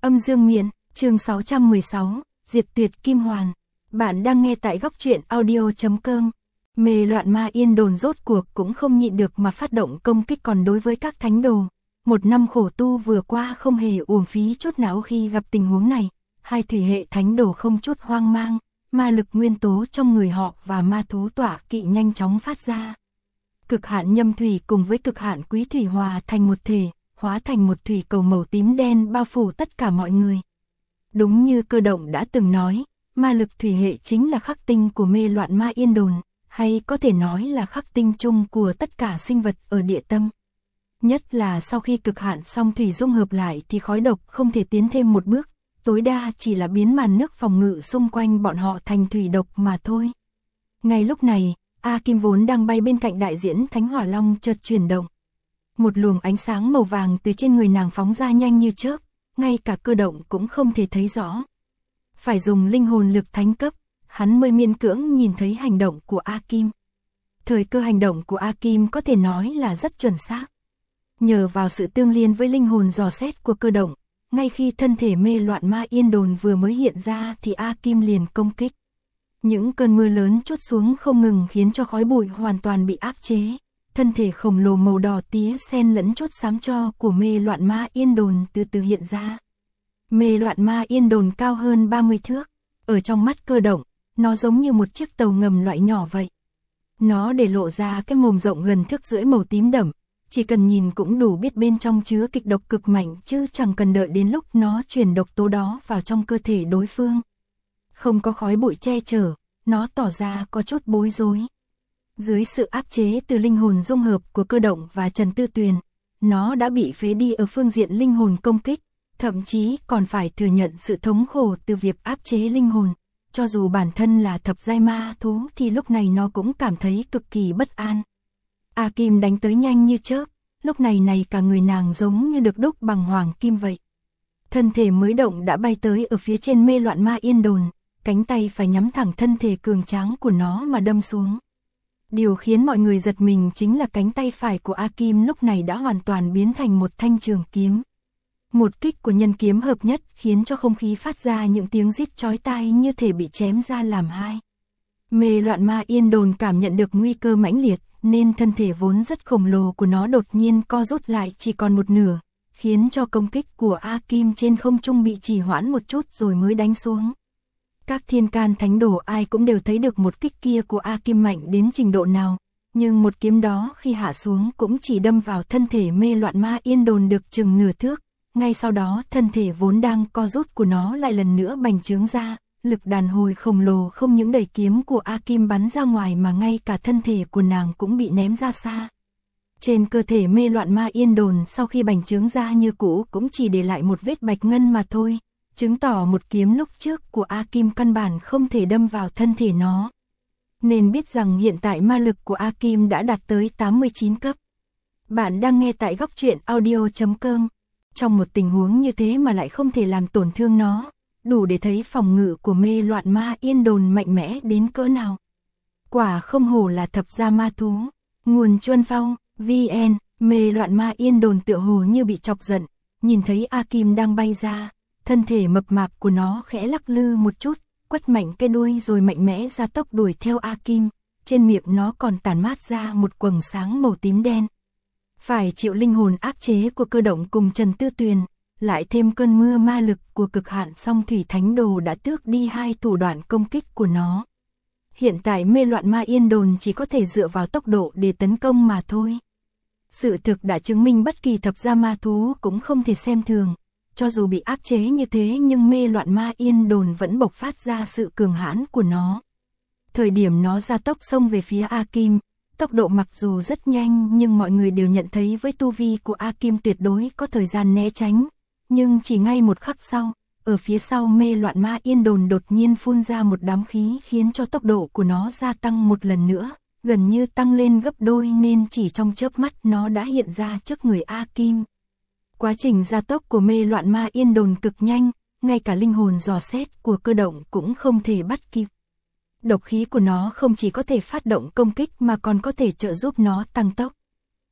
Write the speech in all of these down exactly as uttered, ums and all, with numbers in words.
Âm dương miện, chương sáu trăm mười sáu, diệt tuyệt kim hoàn. Bạn đang nghe tại góc truyện audio chấm com. Mê loạn ma yên đồn rốt cuộc cũng không nhịn được mà phát động công kích, còn đối với các thánh đồ. Một năm khổ tu vừa qua không hề uổng phí chút nào khi gặp tình huống này. Hai thủy hệ thánh đồ không chút hoang mang, ma lực nguyên tố trong người họ và ma thú tỏa kỵ nhanh chóng phát ra. Cực hạn nhâm thủy cùng với cực hạn quý thủy hòa thành một thể, hóa thành một thủy cầu màu tím đen bao phủ tất cả mọi người. Đúng như Cơ Động đã từng nói, ma lực thủy hệ chính là khắc tinh của mê loạn ma yên đồn, hay có thể nói là khắc tinh chung của tất cả sinh vật ở địa tâm. Nhất là sau khi cực hạn song thủy dung hợp lại thì khói độc không thể tiến thêm một bước, tối đa chỉ là biến màn nước phòng ngự xung quanh bọn họ thành thủy độc mà thôi. Ngay lúc này, A Kim vốn đang bay bên cạnh đại diễn Thánh Hỏa Long chợt chuyển động. Một luồng ánh sáng màu vàng từ trên người nàng phóng ra nhanh như chớp, ngay cả Cơ Động cũng không thể thấy rõ. Phải dùng linh hồn lực thánh cấp, hắn mới miễn cưỡng nhìn thấy hành động của A Kim. Thời cơ hành động của A Kim có thể nói là rất chuẩn xác. Nhờ vào sự tương liên với linh hồn dò xét của Cơ Động, ngay khi thân thể mê loạn ma yên đồn vừa mới hiện ra thì A Kim liền công kích. Những cơn mưa lớn trút xuống không ngừng khiến cho khói bụi hoàn toàn bị áp chế. Thân thể khổng lồ màu đỏ tía xen lẫn chốt xám cho của mê loạn ma yên đồn từ từ hiện ra. Mê loạn ma yên đồn cao hơn ba mươi thước, ở trong mắt Cơ Động, nó giống như một chiếc tàu ngầm loại nhỏ vậy. Nó để lộ ra cái mồm rộng gần thước rưỡi màu tím đậm, chỉ cần nhìn cũng đủ biết bên trong chứa kịch độc cực mạnh, chứ chẳng cần đợi đến lúc nó truyền độc tố đó vào trong cơ thể đối phương. Không có khói bụi che chở, nó tỏ ra có chút bối rối. Dưới sự áp chế từ linh hồn dung hợp của Cơ Động và Trần Tư Tuyền, nó đã bị phế đi ở phương diện linh hồn công kích, thậm chí còn phải thừa nhận sự thống khổ từ việc áp chế linh hồn. Cho dù bản thân là thập giai ma thú thì lúc này nó cũng cảm thấy cực kỳ bất an. A Kim đánh tới nhanh như chớp, lúc này này cả người nàng giống như được đúc bằng hoàng kim vậy. Thân thể mới động đã bay tới ở phía trên mê loạn ma yên đồn, cánh tay phải nhắm thẳng thân thể cường tráng của nó mà đâm xuống. Điều khiến mọi người giật mình chính là cánh tay phải của A Kim lúc này đã hoàn toàn biến thành một thanh trường kiếm. Một kích của nhân kiếm hợp nhất khiến cho không khí phát ra những tiếng rít chói tai như thể bị chém ra làm hai. Mê loạn ma yên đồn cảm nhận được nguy cơ mãnh liệt, nên thân thể vốn rất khổng lồ của nó đột nhiên co rút lại chỉ còn một nửa, khiến cho công kích của A Kim trên không trung bị trì hoãn một chút rồi mới đánh xuống. Các thiên can thánh đồ ai cũng đều thấy được một kích kia của A Kim mạnh đến trình độ nào, nhưng một kiếm đó khi hạ xuống cũng chỉ đâm vào thân thể mê loạn ma yên đồn được chừng nửa thước. Ngay sau đó thân thể vốn đang co rút của nó lại lần nữa bành trướng ra, lực đàn hồi khổng lồ không những đẩy kiếm của A Kim bắn ra ngoài mà ngay cả thân thể của nàng cũng bị ném ra xa. Trên cơ thể mê loạn ma yên đồn sau khi bành trướng ra như cũ cũng chỉ để lại một vết bạch ngân mà thôi, chứng tỏ một kiếm lúc trước của A Kim căn bản không thể đâm vào thân thể nó. Nên biết rằng hiện tại ma lực của A Kim đã đạt tới tám mươi chín cấp. Bạn đang nghe tại góc truyện audio chấm com. Trong một tình huống như thế mà lại không thể làm tổn thương nó, đủ để thấy phòng ngự của mê loạn ma yên đồn mạnh mẽ đến cỡ nào. Quả không hổ là thập gia ma thú. Nguồn Chuân Phong, vê en, mê loạn ma yên đồn tựa hồ như bị chọc giận, nhìn thấy A Kim đang bay ra, thân thể mập mạp của nó khẽ lắc lư một chút, quất mạnh cái đuôi rồi mạnh mẽ ra tốc đuổi theo A Kim, trên miệng nó còn tản mát ra một quầng sáng màu tím đen. Phải chịu linh hồn áp chế của Cơ Động cùng Trần Tư Tuyền, lại thêm cơn mưa ma lực của cực hạn song thủy thánh đồ đã tước đi hai thủ đoạn công kích của nó. Hiện tại mê loạn ma yên đồn chỉ có thể dựa vào tốc độ để tấn công mà thôi. Sự thực đã chứng minh bất kỳ thập gia ma thú cũng không thể xem thường. Cho dù bị áp chế như thế nhưng mê loạn ma yên đồn vẫn bộc phát ra sự cường hãn của nó. Thời điểm nó ra tốc xông về phía A Kim, tốc độ mặc dù rất nhanh nhưng mọi người đều nhận thấy với tu vi của A Kim tuyệt đối có thời gian né tránh. Nhưng chỉ ngay một khắc sau, ở phía sau mê loạn ma yên đồn đột nhiên phun ra một đám khí khiến cho tốc độ của nó gia tăng một lần nữa, gần như tăng lên gấp đôi nên chỉ trong chớp mắt nó đã hiện ra trước người A Kim. Quá trình gia tốc của mê loạn ma yên đồn cực nhanh, ngay cả linh hồn dò xét của Cơ Động cũng không thể bắt kịp. Độc khí của nó không chỉ có thể phát động công kích mà còn có thể trợ giúp nó tăng tốc.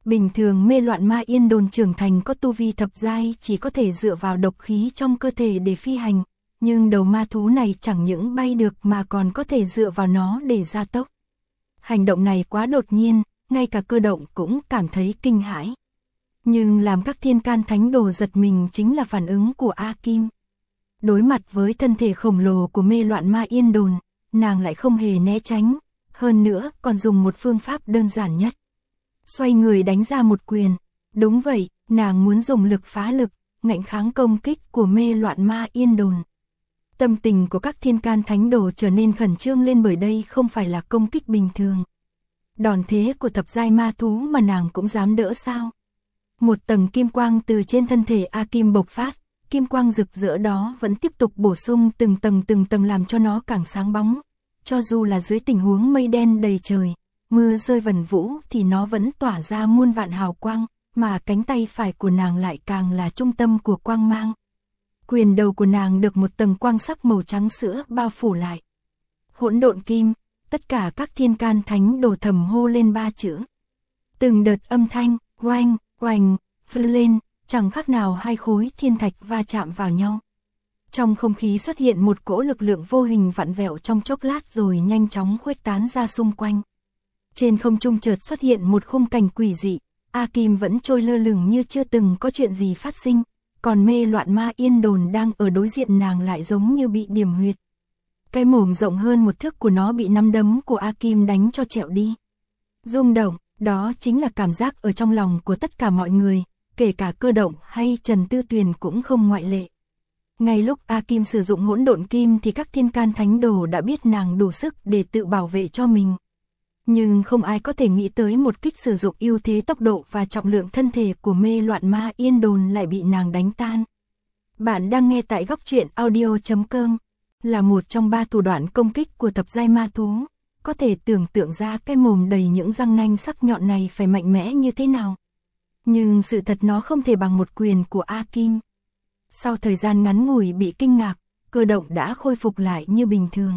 Bình thường mê loạn ma yên đồn trưởng thành có tu vi thập giai chỉ có thể dựa vào độc khí trong cơ thể để phi hành, nhưng đầu ma thú này chẳng những bay được mà còn có thể dựa vào nó để gia tốc. Hành động này quá đột nhiên, ngay cả cơ động cũng cảm thấy kinh hãi. Nhưng làm các thiên can thánh đồ giật mình chính là phản ứng của A Kim. Đối mặt với thân thể khổng lồ của mê loạn ma yên đồn, nàng lại không hề né tránh, hơn nữa còn dùng một phương pháp đơn giản nhất. Xoay người đánh ra một quyền. Đúng vậy, nàng muốn dùng lực phá lực, ngạnh kháng công kích của mê loạn ma yên đồn. Tâm tình của các thiên can thánh đồ trở nên khẩn trương lên bởi đây không phải là công kích bình thường. Đòn thế của thập giai ma thú mà nàng cũng dám đỡ sao? Một tầng kim quang từ trên thân thể A Kim bộc phát, kim quang rực rỡ đó vẫn tiếp tục bổ sung từng tầng từng tầng làm cho nó càng sáng bóng. Cho dù là dưới tình huống mây đen đầy trời, mưa rơi vần vũ thì nó vẫn tỏa ra muôn vạn hào quang, mà cánh tay phải của nàng lại càng là trung tâm của quang mang. Quyền đầu của nàng được một tầng quang sắc màu trắng sữa bao phủ lại. Hỗn độn kim, tất cả các thiên can thánh đồ thầm hô lên ba chữ. Từng đợt âm thanh, oanh, oanh, phư lên, chẳng khác nào hai khối thiên thạch va chạm vào nhau. Trong không khí xuất hiện một cỗ lực lượng vô hình vặn vẹo trong chốc lát rồi nhanh chóng khuếch tán ra xung quanh. Trên không trung chợt xuất hiện một khung cảnh quỷ dị, A Kim vẫn trôi lơ lửng như chưa từng có chuyện gì phát sinh, còn mê loạn ma yên đồn đang ở đối diện nàng lại giống như bị điểm huyệt. Cái mồm rộng hơn một thước của nó bị nắm đấm của A Kim đánh cho trẹo đi. Rung động, đó chính là cảm giác ở trong lòng của tất cả mọi người, kể cả cơ động hay Trần Tư Tuyền cũng không ngoại lệ. Ngay lúc A Kim sử dụng hỗn độn kim thì các thiên can thánh đồ đã biết nàng đủ sức để tự bảo vệ cho mình. Nhưng không ai có thể nghĩ tới một kích sử dụng ưu thế tốc độ và trọng lượng thân thể của mê loạn ma yên đồn lại bị nàng đánh tan. Bạn đang nghe tại góc truyện audio chấm com, là một trong ba thủ đoạn công kích của thập giai ma thú. Có thể tưởng tượng ra cái mồm đầy những răng nanh sắc nhọn này phải mạnh mẽ như thế nào. Nhưng sự thật nó không thể bằng một quyền của A Kim. Sau thời gian ngắn ngủi bị kinh ngạc, cơ động đã khôi phục lại như bình thường.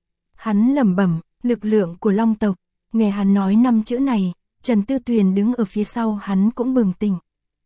Hắn lẩm bẩm, lực lượng của long tộc. Nghe hắn nói năm chữ này, Trần Tư Tuyền đứng ở phía sau hắn cũng bừng tỉnh.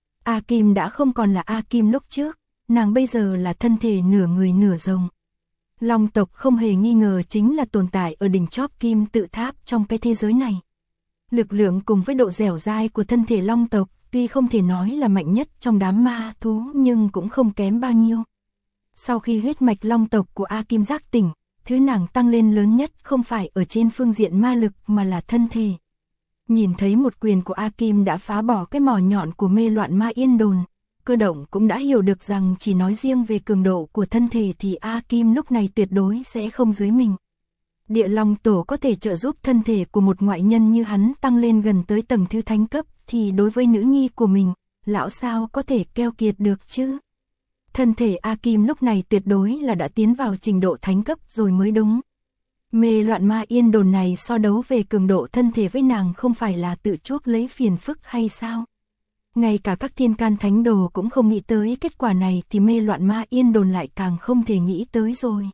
A Kim đã không còn là A Kim lúc trước, nàng bây giờ là thân thể nửa người nửa rồng. Long tộc không hề nghi ngờ chính là tồn tại ở đỉnh chóp kim tự tháp trong cái thế giới này. Lực lượng cùng với độ dẻo dai của thân thể long tộc tuy không thể nói là mạnh nhất trong đám ma thú nhưng cũng không kém bao nhiêu. Sau khi huyết mạch long tộc của A Kim giác tỉnh, thứ nàng tăng lên lớn nhất không phải ở trên phương diện ma lực mà là thân thể. Nhìn thấy một quyền của A Kim đã phá bỏ cái mỏ nhọn của mê loạn ma yên đồn, cơ động cũng đã hiểu được rằng chỉ nói riêng về cường độ của thân thể thì A Kim lúc này tuyệt đối sẽ không dưới mình. Địa Long Tổ có thể trợ giúp thân thể của một ngoại nhân như hắn tăng lên gần tới tầng thứ thánh cấp thì đối với nữ nhi của mình, lão sao có thể keo kiệt được chứ? Thân thể A Kim lúc này tuyệt đối là đã tiến vào trình độ thánh cấp rồi mới đúng. Mê loạn ma yên đồn này so đấu về cường độ thân thể với nàng không phải là tự chuốc lấy phiền phức hay sao? Ngay cả các thiên can thánh đồ cũng không nghĩ tới kết quả này thì mê loạn ma yên đồn lại càng không thể nghĩ tới rồi.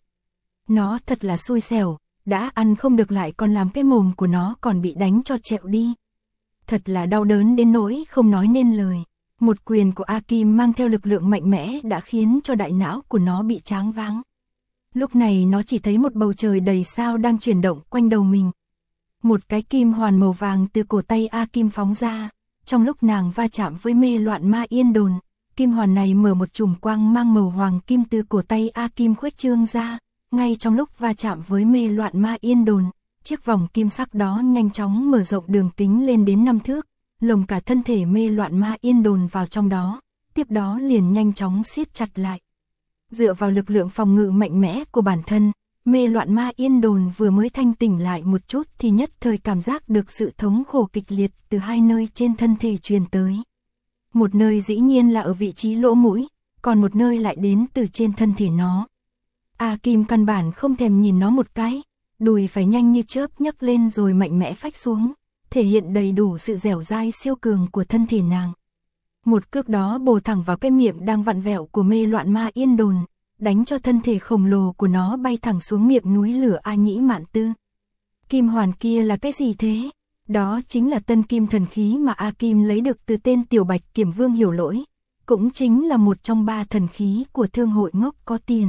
Nó thật là xui xẻo, đã ăn không được lại còn làm cái mồm của nó còn bị đánh cho trẹo đi. Thật là đau đớn đến nỗi không nói nên lời. Một quyền của A Kim mang theo lực lượng mạnh mẽ đã khiến cho đại não của nó bị choáng váng. Lúc này nó chỉ thấy một bầu trời đầy sao đang chuyển động quanh đầu mình. Một cái kim hoàn màu vàng từ cổ tay A Kim phóng ra. Trong lúc nàng va chạm với mê loạn ma yên đồn, kim hoàn này mở một chùm quang mang màu hoàng kim từ cổ tay A Kim khuếch trương ra. Ngay trong lúc va chạm với mê loạn ma yên đồn, chiếc vòng kim sắc đó nhanh chóng mở rộng đường kính lên đến năm thước, lồng cả thân thể mê loạn ma yên đồn vào trong đó, tiếp đó liền nhanh chóng siết chặt lại. Dựa vào lực lượng phòng ngự mạnh mẽ của bản thân, mê loạn ma yên đồn vừa mới thanh tỉnh lại một chút thì nhất thời cảm giác được sự thống khổ kịch liệt từ hai nơi trên thân thể truyền tới. Một nơi dĩ nhiên là ở vị trí lỗ mũi, còn một nơi lại đến từ trên thân thể nó. A Kim căn bản không thèm nhìn nó một cái, đùi phải nhanh như chớp nhấc lên rồi mạnh mẽ phách xuống, thể hiện đầy đủ sự dẻo dai siêu cường của thân thể nàng. Một cước đó bổ thẳng vào cái miệng đang vặn vẹo của mê loạn ma yên đồn, đánh cho thân thể khổng lồ của nó bay thẳng xuống miệng núi lửa A Nhĩ Mạn Tư. Kim hoàn kia là cái gì thế? Đó chính là tân kim thần khí mà A Kim lấy được từ tên Tiểu Bạch Kiểm Vương Hiểu Lỗi, cũng chính là một trong ba thần khí của thương hội ngốc có tiền.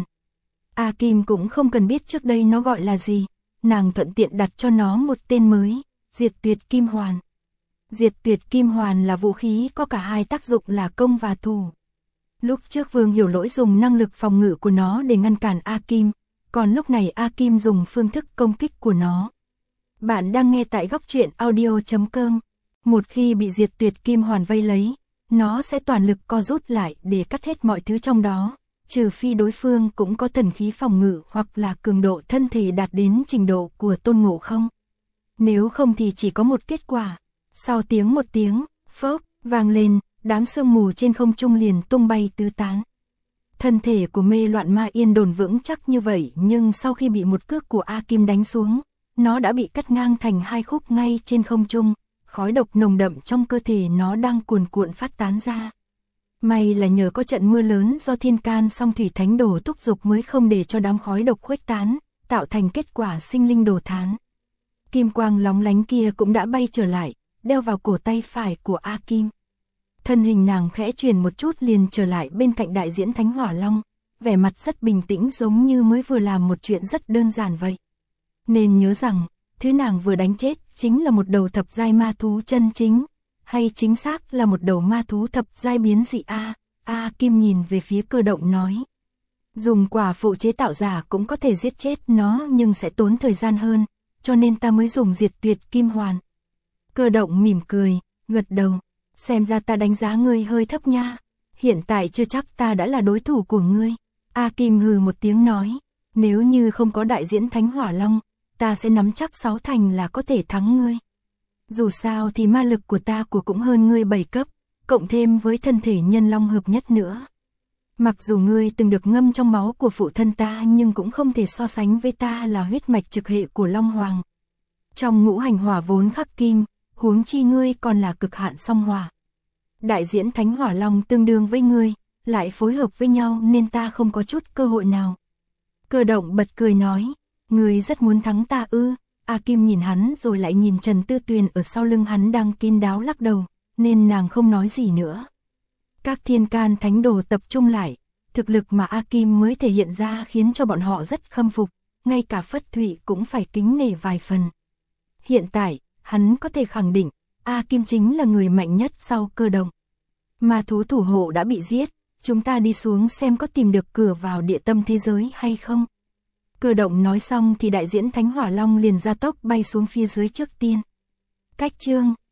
A Kim cũng không cần biết trước đây nó gọi là gì, nàng thuận tiện đặt cho nó một tên mới, Diệt Tuyệt Kim Hoàn. Diệt Tuyệt Kim Hoàn là vũ khí có cả hai tác dụng là công và thủ. Lúc trước Vương Hiểu Lỗi dùng năng lực phòng ngự của nó để ngăn cản A Kim, còn lúc này A Kim dùng phương thức công kích của nó. Bạn đang nghe tại góc truyện audio chấm com. Một khi bị Diệt Tuyệt Kim Hoàn vây lấy, nó sẽ toàn lực co rút lại để cắt hết mọi thứ trong đó, trừ phi đối phương cũng có thần khí phòng ngự hoặc là cường độ thân thể đạt đến trình độ của Tôn Ngộ Không. Nếu không thì chỉ có một kết quả. Sau tiếng một tiếng, phốc, vang lên, đám sương mù trên không trung liền tung bay tứ tán. Thân thể của Mê Loạn Ma Yên đồn vững chắc như vậy nhưng sau khi bị một cước của A Kim đánh xuống, nó đã bị cắt ngang thành hai khúc ngay trên không trung, khói độc nồng đậm trong cơ thể nó đang cuồn cuộn phát tán ra. May là nhờ có trận mưa lớn do Thiên Can Song Thủy Thánh Đồ thúc giục mới không để cho đám khói độc khuếch tán, tạo thành kết quả sinh linh đồ thán. Kim quang lóng lánh kia cũng đã bay trở lại, đeo vào cổ tay phải của A Kim. Thân hình nàng khẽ chuyển một chút liền trở lại bên cạnh đại diễn Thánh Hỏa Long, vẻ mặt rất bình tĩnh giống như mới vừa làm một chuyện rất đơn giản vậy. Nên nhớ rằng, thứ nàng vừa đánh chết chính là một đầu thập giai ma thú chân chính, hay chính xác là một đầu ma thú thập giai biến dị A. A Kim nhìn về phía Cơ Động nói. Dùng quả phụ chế tạo giả cũng có thể giết chết nó nhưng sẽ tốn thời gian hơn, cho nên ta mới dùng Diệt Tuyệt Kim Hoàn. Cơ Động mỉm cười, gật đầu. Xem ra ta đánh giá ngươi hơi thấp nha. Hiện tại chưa chắc ta đã là đối thủ của ngươi. A Kim hừ một tiếng nói. Nếu như không có đại diễn Thánh Hỏa Long, ta sẽ nắm chắc sáu thành là có thể thắng ngươi. Dù sao thì ma lực của ta của cũng hơn ngươi bảy cấp, cộng thêm với thân thể nhân long hợp nhất nữa. Mặc dù ngươi từng được ngâm trong máu của phụ thân ta nhưng cũng không thể so sánh với ta là huyết mạch trực hệ của Long Hoàng. Trong ngũ hành hỏa vốn khắc kim, huống chi ngươi còn là cực hạn song hỏa. Đại diễn Thánh Hỏa Long tương đương với ngươi, lại phối hợp với nhau nên ta không có chút cơ hội nào. Cơ Động bật cười nói, ngươi rất muốn thắng ta ư? A Kim nhìn hắn rồi lại nhìn Trần Tư Tuyền ở sau lưng hắn đang kín đáo lắc đầu, nên nàng không nói gì nữa. Các Thiên Can Thánh Đồ tập trung lại, thực lực mà A Kim mới thể hiện ra khiến cho bọn họ rất khâm phục, ngay cả Phất Thụy cũng phải kính nể vài phần. Hiện tại, hắn có thể khẳng định, A Kim chính là người mạnh nhất sau Cơ Động. Ma thú thủ hộ đã bị giết, chúng ta đi xuống xem có tìm được cửa vào địa tâm thế giới hay không. Cơ Động nói xong thì đại diễn Thánh Hỏa Long liền ra tốc bay xuống phía dưới trước tiên. Cách chương